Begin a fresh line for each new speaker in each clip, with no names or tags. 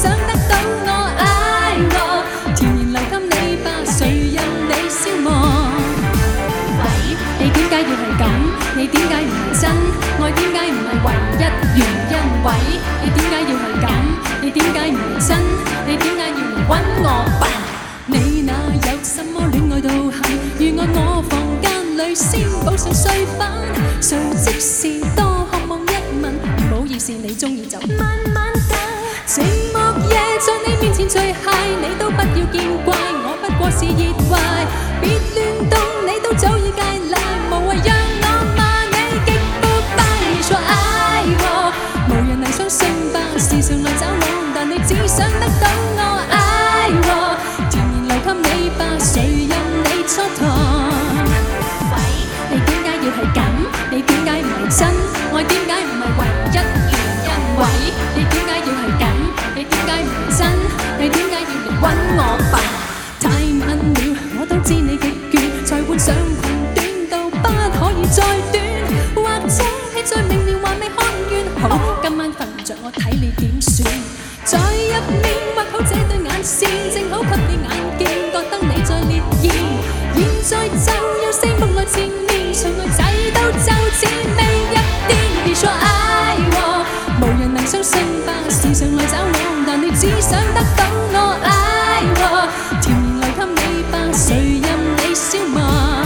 想得到我愛我，甜言留給你吧，誰任你消磨。喂，你點解要係咁？你點解唔係真？愛點解唔係唯一原因？喂，你點解要係咁？你點解唔係真？你點解要嚟搵我笨？你那有什麼戀愛道行？如愛我房間裏先補上碎粉，誰即是多渴望一吻？唔好意思，你鍾意就慢慢等。寂寞夜在你面前醉酣，你都不要見怪，我不過是熱壞。別亂動，你都早已戒賴，無謂讓我罵你極不敗。你說愛我，無人能相信吧？時常來找我，但你只想得到我愛我，甜言留給你吧，誰任你蹉跎。喂，你點解要係咁？你點解唔係真？愛點解唔係唯一原因？喂，你點解要係咁？你點解唔係真？你點解要嚟搵我笨？太晚了，我都知你極倦，才換上裙短到不可以再短，或者你再明了還未看完。好，今晚瞓唔着，我睇你點算？在入面畫好這對眼線，正好給你眼見，覺得你在烈焰。現在就要四目來纏綿，隨愛仔都就似未入電。別說愛我，無人能相信吧？時常來找我，但你只想得到我愛我，甜言留給你吧，誰任你消磨。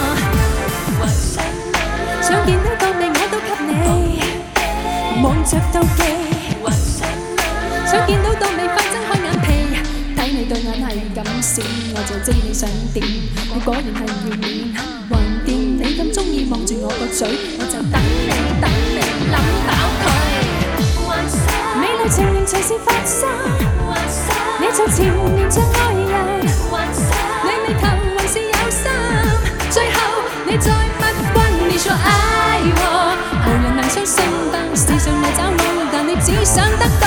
想見到當你我都給你，望着妒忌。想見到當你快睜開眼皮，睇你對眼係咁閃，我就知你想點。你果然係唔要面，橫掂你咁鍾意望住我個嘴，我就等你諗飽佢。美麗情緣隨時發生，你就纏綿着愛人，你眉頭還是有心，最後你再不關。你說愛我，無人能相信吧？時常來找我，但你只想得到